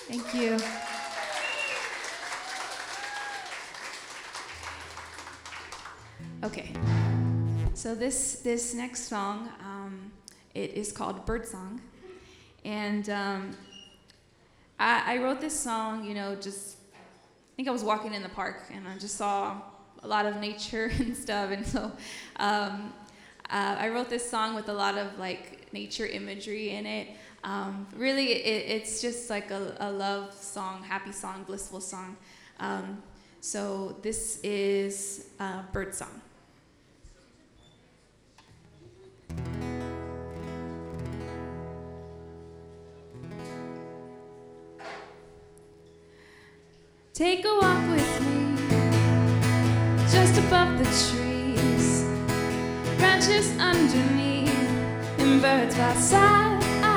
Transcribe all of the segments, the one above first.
Thank you. Okay, so this next song, it is called Birdsong, and I wrote this song, just I think I was walking in the park and I just saw a lot of nature and stuff, and so I wrote this song with a lot of like nature imagery in it. Really, it's just like a love song, happy song, blissful song. So this is Birdsong. Take a walk with me, just above the trees, branches underneath, and birds by side.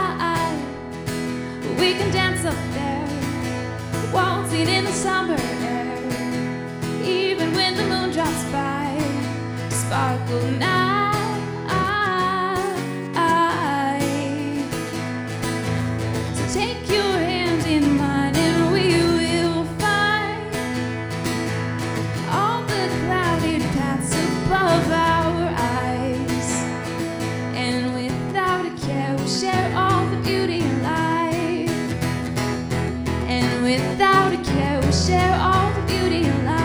We can dance up there, waltzing in the summer air, even when the moon drops by, sparkle night. So take your hand in mine and we will find all the clouded paths above our eyes, and without a care we'll share all the beauty in life, and without a care we'll share all the beauty in life.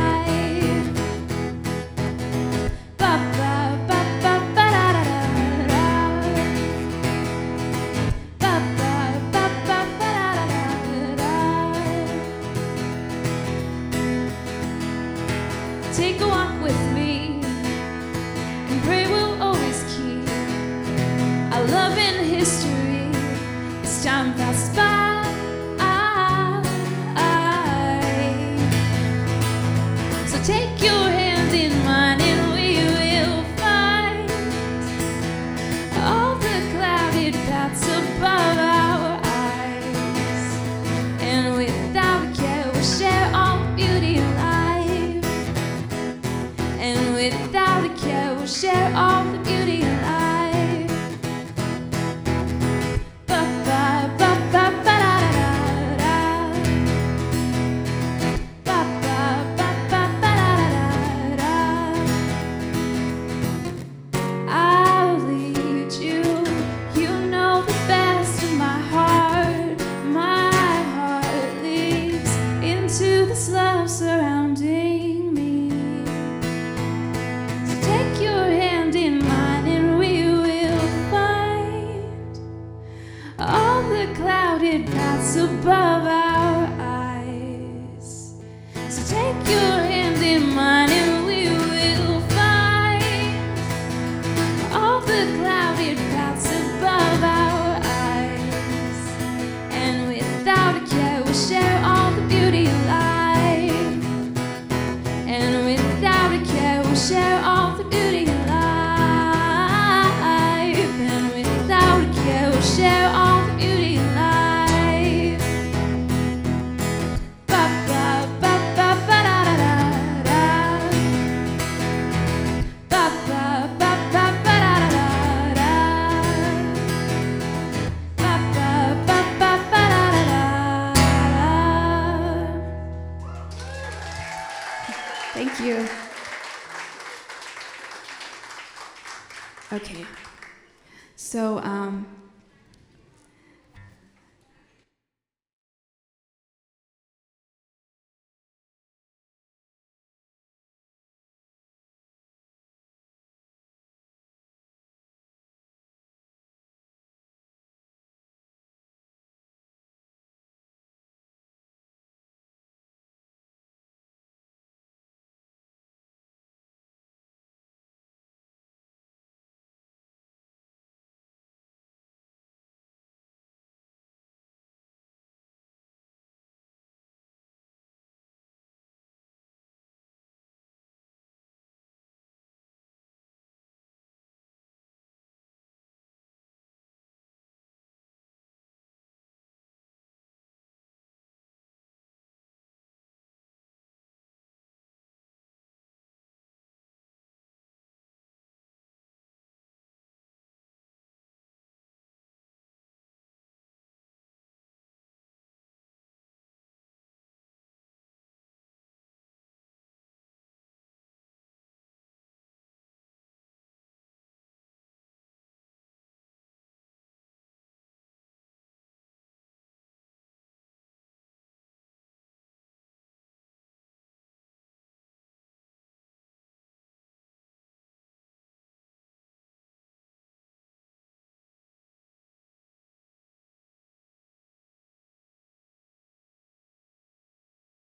Take a walk with me and pray we'll always keep our love in history as time passes by. So take your hand in mine and we will find all the clouded paths above our eyes, and without a care we'll share all the beauty of life, and without a care we'll share all the beauty of life. I'll lead you, you know the best of my heart. My heart leads into this love surrounding me. So take your hand in mine and we will find all the clouded paths above our eyes. So take your hand in mine and we will find all the clouded paths above our eyes, and without a care we'll share all the beauty of life, and without a care we'll share all the beauty of life, and without a care we'll share all the beauty of life. Thank you. Okay, so